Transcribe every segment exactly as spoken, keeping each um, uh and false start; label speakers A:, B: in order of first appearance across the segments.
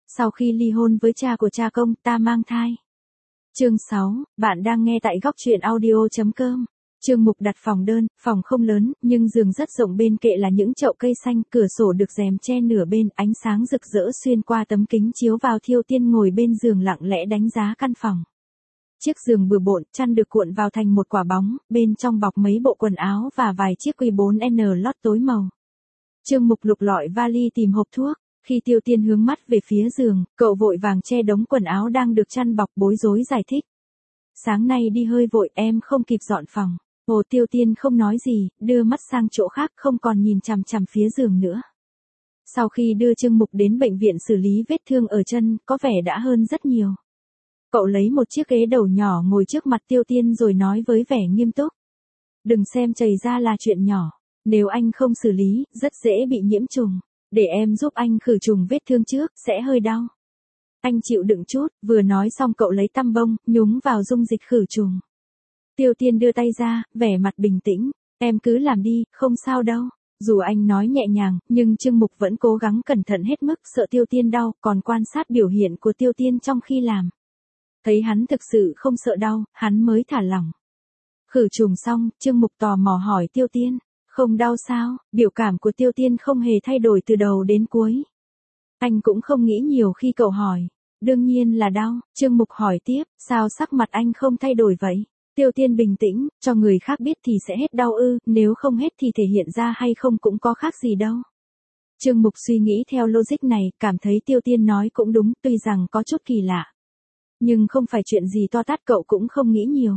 A: Sau khi ly hôn với cha của cha công, ta mang thai. Chương sáu, bạn đang nghe tại góc truyện audio chấm com. Trương Mục đặt phòng đơn, phòng không lớn, nhưng giường rất rộng, bên kệ là những chậu cây xanh, cửa sổ được rèm che nửa bên, ánh sáng rực rỡ xuyên qua tấm kính chiếu vào. Thiêu Tiên ngồi bên giường lặng lẽ đánh giá căn phòng. Chiếc giường bừa bộn, chăn được cuộn vào thành một quả bóng, bên trong bọc mấy bộ quần áo và vài chiếc quy bốn N lót tối màu. Trương Mục lục lọi vali tìm hộp thuốc. Khi Tiêu Tiên hướng mắt về phía giường, cậu vội vàng che đống quần áo đang được chăn bọc, bối rối giải thích. Sáng nay đi hơi vội, em không kịp dọn phòng. Hồ Tiêu Tiên không nói gì, đưa mắt sang chỗ khác, không còn nhìn chằm chằm phía giường nữa. Sau khi đưa Trương Mục đến bệnh viện xử lý vết thương ở chân, có vẻ đã hơn rất nhiều. Cậu lấy một chiếc ghế đầu nhỏ ngồi trước mặt Tiêu Tiên rồi nói với vẻ nghiêm túc. Đừng xem chảy ra là chuyện nhỏ. Nếu anh không xử lý, rất dễ bị nhiễm trùng. Để em giúp anh khử trùng vết thương trước, sẽ hơi đau. Anh chịu đựng chút. Vừa nói xong cậu lấy tăm bông, nhúng vào dung dịch khử trùng. Tiêu Tiên đưa tay ra, vẻ mặt bình tĩnh. Em cứ làm đi, không sao đâu. Dù anh nói nhẹ nhàng, nhưng Trương Mục vẫn cố gắng cẩn thận hết mức, sợ Tiêu Tiên đau, còn quan sát biểu hiện của Tiêu Tiên trong khi làm. Thấy hắn thực sự không sợ đau, hắn mới thả lỏng. Khử trùng xong, Trương Mục tò mò hỏi Tiêu Tiên. Không đau sao? Biểu cảm của Tiêu Tiên không hề thay đổi từ đầu đến cuối. Anh cũng không nghĩ nhiều khi cậu hỏi. Đương nhiên là đau. Trương Mục hỏi tiếp, sao sắc mặt anh không thay đổi vậy? Tiêu Tiên bình tĩnh, cho người khác biết thì sẽ hết đau ư, nếu không hết thì thể hiện ra hay không cũng có khác gì đâu. Trương Mục suy nghĩ theo logic này, cảm thấy Tiêu Tiên nói cũng đúng, tuy rằng có chút kỳ lạ. Nhưng không phải chuyện gì to tát, cậu cũng không nghĩ nhiều.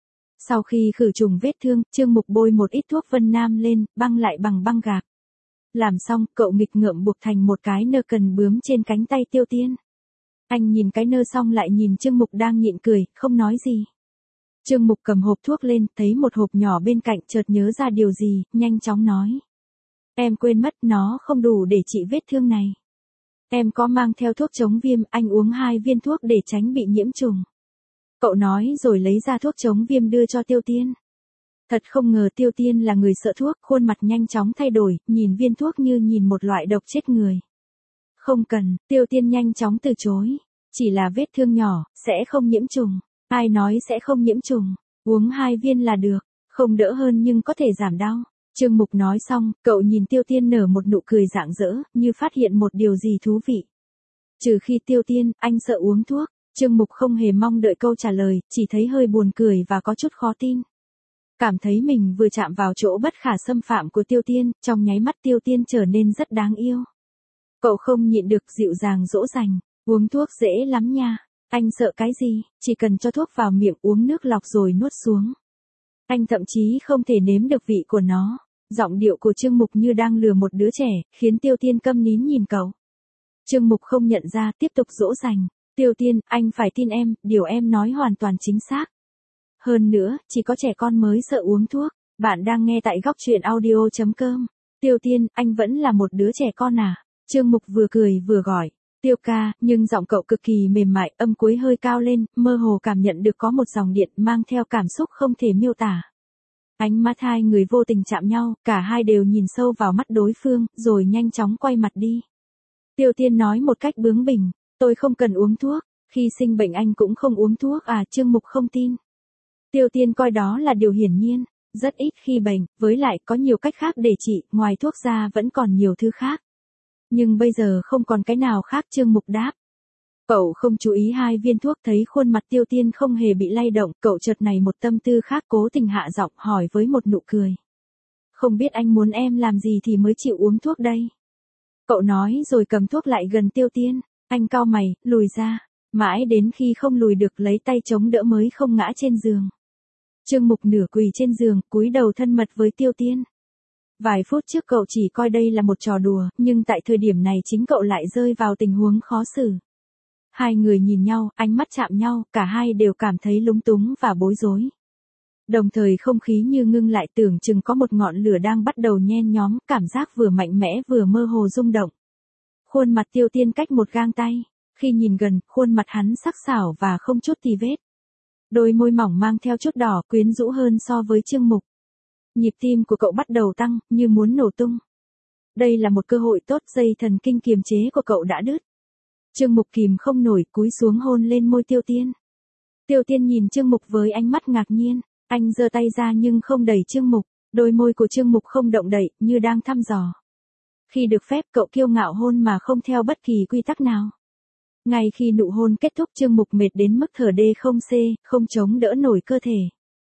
A: Sau khi khử trùng vết thương, Trương Mục bôi một ít thuốc Vân Nam lên, băng lại bằng băng gạc. Làm xong, cậu nghịch ngợm buộc thành một cái nơ cần bướm trên cánh tay Tiêu Tiên. Anh nhìn cái nơ xong lại nhìn Trương Mục đang nhịn cười, không nói gì. Trương Mục cầm hộp thuốc lên, thấy một hộp nhỏ bên cạnh, chợt nhớ ra điều gì, nhanh chóng nói. Em quên mất, nó không đủ để trị vết thương này. Em có mang theo thuốc chống viêm, anh uống hai viên thuốc để tránh bị nhiễm trùng. Cậu nói rồi lấy ra thuốc chống viêm đưa cho Tiêu Tiên. Thật không ngờ Tiêu Tiên là người sợ thuốc, khuôn mặt nhanh chóng thay đổi, nhìn viên thuốc như nhìn một loại độc chết người. Không cần, Tiêu Tiên nhanh chóng từ chối. Chỉ là vết thương nhỏ, sẽ không nhiễm trùng. Ai nói sẽ không nhiễm trùng, uống hai viên là được, không đỡ hơn nhưng có thể giảm đau. Trương Mục nói xong, cậu nhìn Tiêu Tiên nở một nụ cười rạng rỡ, như phát hiện một điều gì thú vị. Trừ khi Tiêu Tiên, anh sợ uống thuốc. Trương Mục không hề mong đợi câu trả lời, chỉ thấy hơi buồn cười và có chút khó tin. Cảm thấy mình vừa chạm vào chỗ bất khả xâm phạm của Tiêu Tiên, trong nháy mắt Tiêu Tiên trở nên rất đáng yêu. Cậu không nhịn được dịu dàng dỗ dành, uống thuốc dễ lắm nha. Anh sợ cái gì, chỉ cần cho thuốc vào miệng, uống nước lọc rồi nuốt xuống. Anh thậm chí không thể nếm được vị của nó. Giọng điệu của Trương Mục như đang lừa một đứa trẻ, khiến Tiêu Tiên câm nín nhìn cậu. Trương Mục không nhận ra, tiếp tục dỗ dành. Tiêu Tiên, anh phải tin em, điều em nói hoàn toàn chính xác. Hơn nữa, chỉ có trẻ con mới sợ uống thuốc. Bạn đang nghe tại góc truyện audio chấm com. Tiêu Tiên, anh vẫn là một đứa trẻ con à? Trương Mục vừa cười vừa gọi. Tiêu ca, nhưng giọng cậu cực kỳ mềm mại, âm cuối hơi cao lên, mơ hồ cảm nhận được có một dòng điện mang theo cảm xúc không thể miêu tả. Ánh mắt hai người vô tình chạm nhau, cả hai đều nhìn sâu vào mắt đối phương, rồi nhanh chóng quay mặt đi. Tiêu Tiên nói một cách bướng bỉnh, tôi không cần uống thuốc, khi sinh bệnh anh cũng không uống thuốc à? Trương Mục không tin. Tiêu Tiên coi đó là điều hiển nhiên, rất ít khi bệnh, với lại có nhiều cách khác để trị, ngoài thuốc ra vẫn còn nhiều thứ khác. Nhưng bây giờ không còn cái nào khác. Trương Mục đáp. Cậu không chú ý hai viên thuốc, thấy khuôn mặt Tiêu Tiên không hề bị lay động, cậu chợt này một tâm tư khác, cố tình hạ giọng hỏi với một nụ cười. Không biết anh muốn em làm gì thì mới chịu uống thuốc đây? Cậu nói rồi cầm thuốc lại gần Tiêu Tiên, anh cau mày, lùi ra, mãi đến khi không lùi được lấy tay chống đỡ mới không ngã trên giường. Trương Mục nửa quỳ trên giường, cúi đầu thân mật với Tiêu Tiên. Vài phút trước cậu chỉ coi đây là một trò đùa, nhưng tại thời điểm này chính cậu lại rơi vào tình huống khó xử. Hai người nhìn nhau, ánh mắt chạm nhau, cả hai đều cảm thấy lúng túng và bối rối. Đồng thời không khí như ngưng lại, tưởng chừng có một ngọn lửa đang bắt đầu nhen nhóm, cảm giác vừa mạnh mẽ vừa mơ hồ rung động. Khuôn mặt Tiêu Tiên cách một gang tay, khi nhìn gần, khuôn mặt hắn sắc sảo và không chút tì vết. Đôi môi mỏng mang theo chút đỏ, quyến rũ hơn so với Trương Mục. Nhịp tim của cậu bắt đầu tăng, như muốn nổ tung. Đây là một cơ hội tốt, dây thần kinh kiềm chế của cậu đã đứt. Trương Mục kìm không nổi cúi xuống hôn lên môi Tiêu Tiên. Tiêu Tiên nhìn Trương Mục với ánh mắt ngạc nhiên, anh giơ tay ra nhưng không đẩy Trương Mục, đôi môi của Trương Mục không động đậy, như đang thăm dò. Khi được phép cậu kiêu ngạo hôn mà không theo bất kỳ quy tắc nào. Ngay khi nụ hôn kết thúc Trương Mục mệt đến mức thở đê không xê, không chống đỡ nổi cơ thể.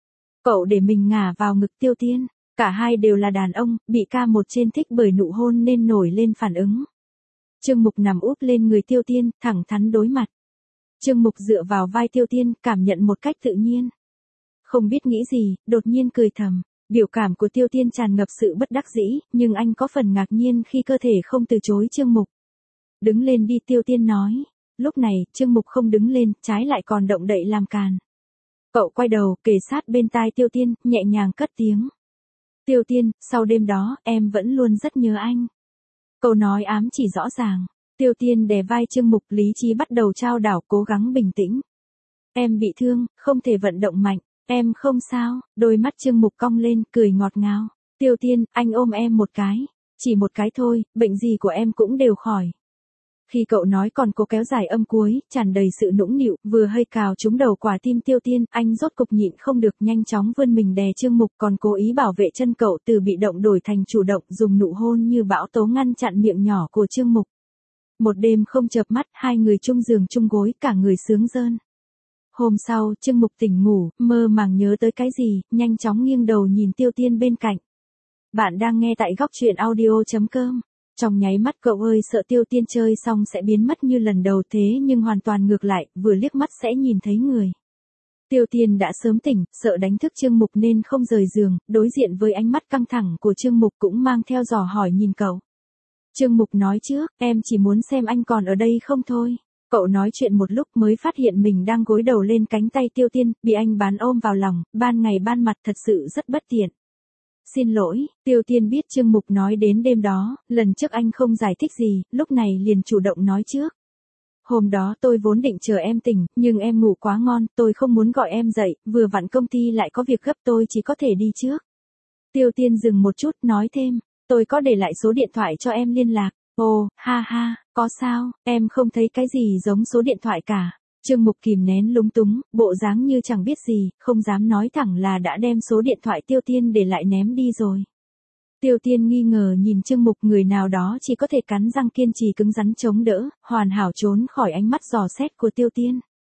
A: Cậu để mình ngả vào ngực Tiêu Tiên, cả hai đều là đàn ông, bị ca một trên thích bởi nụ hôn nên nổi lên phản ứng. Trương Mục nằm úp lên người Tiêu Tiên, thẳng thắn đối mặt. Trương Mục dựa vào vai Tiêu Tiên, cảm nhận một cách tự nhiên. Không biết nghĩ gì, đột nhiên cười thầm. Biểu cảm của Tiêu Tiên tràn ngập sự bất đắc dĩ, nhưng anh có phần ngạc nhiên khi cơ thể không từ chối Trương Mục. Đứng lên đi, Tiêu Tiên nói. Lúc này, Trương Mục không đứng lên, trái lại còn động đậy làm càn. Cậu quay đầu, kề sát bên tai Tiêu Tiên, nhẹ nhàng cất tiếng. Tiêu Tiên, sau đêm đó, em vẫn luôn rất nhớ anh. Câu nói ám chỉ rõ ràng. Tiêu Tiên đè vai Trương Mục, lý trí bắt đầu trao đảo, cố gắng bình tĩnh. Em bị thương, không thể vận động mạnh. Em không sao, đôi mắt Trương Mục cong lên, cười ngọt ngào. Tiêu Tiên, anh ôm em một cái. Chỉ một cái thôi, bệnh gì của em cũng đều khỏi. Khi cậu nói còn cố kéo dài âm cuối, tràn đầy sự nũng nịu, vừa hơi cào trúng đầu quả tim Tiêu Tiên, anh rốt cục nhịn không được, nhanh chóng vươn mình đè Trương Mục, còn cố ý bảo vệ chân cậu từ bị động đổi thành chủ động, dùng nụ hôn như bão tố ngăn chặn miệng nhỏ của Trương Mục. Một đêm không chợp mắt, hai người chung giường chung gối, cả người sướng rơn. Hôm sau, Trương Mục tỉnh ngủ, mơ màng nhớ tới cái gì, nhanh chóng nghiêng đầu nhìn Tiêu Tiên bên cạnh. Bạn đang nghe tại góc truyện audio chấm com. Trong nháy mắt cậu ơi sợ Tiêu Tiên chơi xong sẽ biến mất như lần đầu, thế nhưng hoàn toàn ngược lại, vừa liếc mắt sẽ nhìn thấy người. Tiêu Tiên đã sớm tỉnh, sợ đánh thức Trương Mục nên không rời giường, đối diện với ánh mắt căng thẳng của Trương Mục cũng mang theo dò hỏi nhìn cậu. Trương Mục nói trước, em chỉ muốn xem anh còn ở đây không thôi. Cậu nói chuyện một lúc mới phát hiện mình đang gối đầu lên cánh tay Tiêu Tiên, bị anh bán ôm vào lòng, ban ngày ban mặt thật sự rất bất tiện. Xin lỗi, Tiêu Tiên biết Trương Mục nói đến đêm đó, lần trước anh không giải thích gì, lúc này liền chủ động nói trước. Hôm đó tôi vốn định chờ em tỉnh, nhưng em ngủ quá ngon, tôi không muốn gọi em dậy, vừa vặn công ty lại có việc gấp tôi chỉ có thể đi trước. Tiêu Tiên dừng một chút, nói thêm, tôi có để lại số điện thoại cho em liên lạc. Ồ, ha ha, có sao, em không thấy cái gì giống số điện thoại cả. Trương Mục kìm nén lúng túng, bộ dáng như chẳng biết gì, không dám nói thẳng là đã đem số điện thoại Tiêu Tiên để lại ném đi rồi. Tiêu Tiên nghi ngờ nhìn Trương Mục, người nào đó chỉ có thể cắn răng kiên trì cứng rắn chống đỡ, hoàn hảo trốn khỏi ánh mắt dò xét của Tiêu Tiên.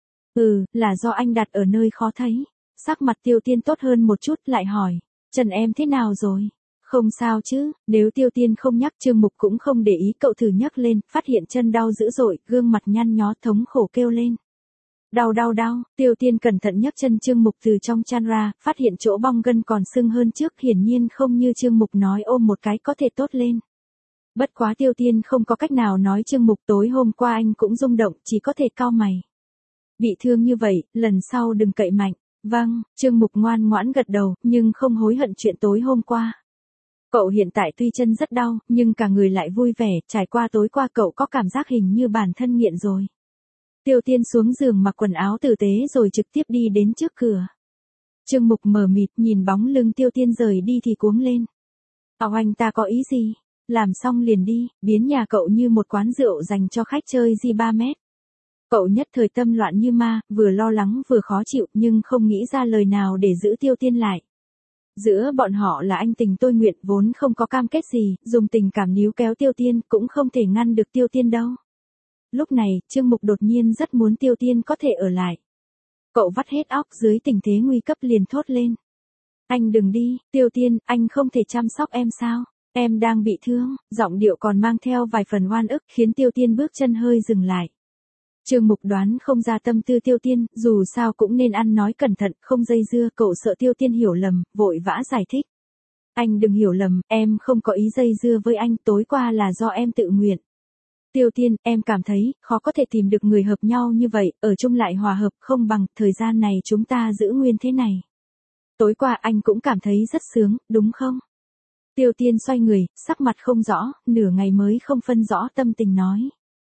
A: Ừ, là do anh đặt ở nơi khó thấy. Sắc mặt Tiêu Tiên tốt hơn một chút, lại hỏi, chân em thế nào rồi? Không sao chứ, nếu Tiêu Tiên không nhắc Trương Mục cũng không để ý, cậu thử nhắc lên, phát hiện chân đau dữ dội, gương mặt nhăn nhó thống khổ kêu lên. Đau đau đau, Tiêu Tiên cẩn thận nhấc chân Trương Mục từ trong chăn ra, phát hiện chỗ bong gân còn sưng hơn trước, hiển nhiên không như Trương Mục nói ôm một cái có thể tốt lên. Bất quá Tiêu Tiên không có cách nào nói Trương Mục, tối hôm qua anh cũng rung động, chỉ có thể cau mày. Bị thương như vậy, lần sau đừng cậy mạnh. Vâng, Trương Mục ngoan ngoãn gật đầu, nhưng không hối hận chuyện tối hôm qua. Cậu hiện tại tuy chân rất đau, nhưng cả người lại vui vẻ, trải qua tối qua cậu có cảm giác hình như bản thân nghiện rồi. Tiêu Tiên xuống giường mặc quần áo tử tế rồi trực tiếp đi đến trước cửa. Trương Mục mờ mịt nhìn bóng lưng Tiêu Tiên rời đi thì cuống lên. Ảo anh ta có ý gì? Làm xong liền đi, biến nhà cậu như một quán rượu dành cho khách chơi di ba mét. Cậu nhất thời tâm loạn như ma, vừa lo lắng vừa khó chịu nhưng không nghĩ ra lời nào để giữ Tiêu Tiên lại. Giữa bọn họ là anh tình tôi nguyện, vốn không có cam kết gì, dùng tình cảm níu kéo Tiêu Tiên cũng không thể ngăn được Tiêu Tiên đâu. Lúc này, Trương Mục đột nhiên rất muốn Tiêu Tiên có thể ở lại. Cậu vắt hết óc dưới tình thế nguy cấp liền thốt lên. Anh đừng đi, Tiêu Tiên, anh không thể chăm sóc em sao? Em đang bị thương, giọng điệu còn mang theo vài phần oan ức khiến Tiêu Tiên bước chân hơi dừng lại. Trương Mục đoán không ra tâm tư Tiêu Tiên, dù sao cũng nên ăn nói cẩn thận, không dây dưa, cậu sợ Tiêu Tiên hiểu lầm, vội vã giải thích. Anh đừng hiểu lầm, em không có ý dây dưa với anh, tối qua là do em tự nguyện. Tiêu Tiên, em cảm thấy, khó có thể tìm được người hợp nhau như vậy, ở chung lại hòa hợp, không bằng, thời gian này chúng ta giữ nguyên thế này. Tối qua anh cũng cảm thấy rất sướng, đúng không? Tiêu Tiên xoay người, sắc mặt không rõ, nửa ngày mới không phân rõ tâm tình nói.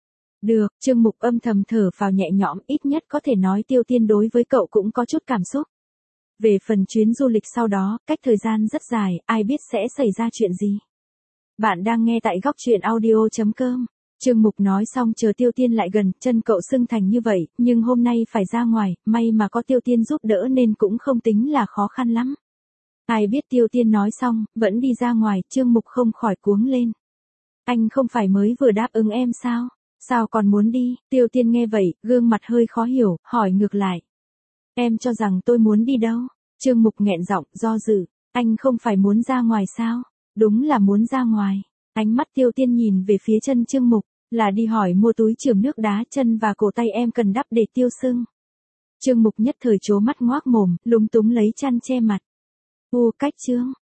A: Được, Trương Mục âm thầm thở phào nhẹ nhõm, ít nhất có thể nói Tiêu Tiên đối với cậu cũng có chút cảm xúc. Về phần chuyến du lịch sau đó, cách thời gian rất dài, ai biết sẽ xảy ra chuyện gì. Bạn đang nghe tại góc truyện audio chấm com. Trương Mục nói xong chờ Tiêu Tiên lại gần, chân cậu sưng thành như vậy, nhưng hôm nay phải ra ngoài, may mà có Tiêu Tiên giúp đỡ nên cũng không tính là khó khăn lắm. Ai biết Tiêu Tiên nói xong, vẫn đi ra ngoài, Trương Mục không khỏi cuống lên. Anh không phải mới vừa đáp ứng em sao? Sao còn muốn đi? Tiêu Tiên nghe vậy, gương mặt hơi khó hiểu, hỏi ngược lại. Em cho rằng tôi muốn đi đâu? Trương Mục nghẹn giọng, do dự. Anh không phải muốn ra ngoài sao? Đúng là muốn ra ngoài. Ánh mắt Tiêu Tiên nhìn về phía chân Trương Mục, là đi hỏi mua túi chườm nước đá chân và cổ tay em cần đắp để tiêu sưng. Trương Mục nhất thời trố mắt ngoác mồm, lúng túng lấy chăn che mặt. U cách Trương,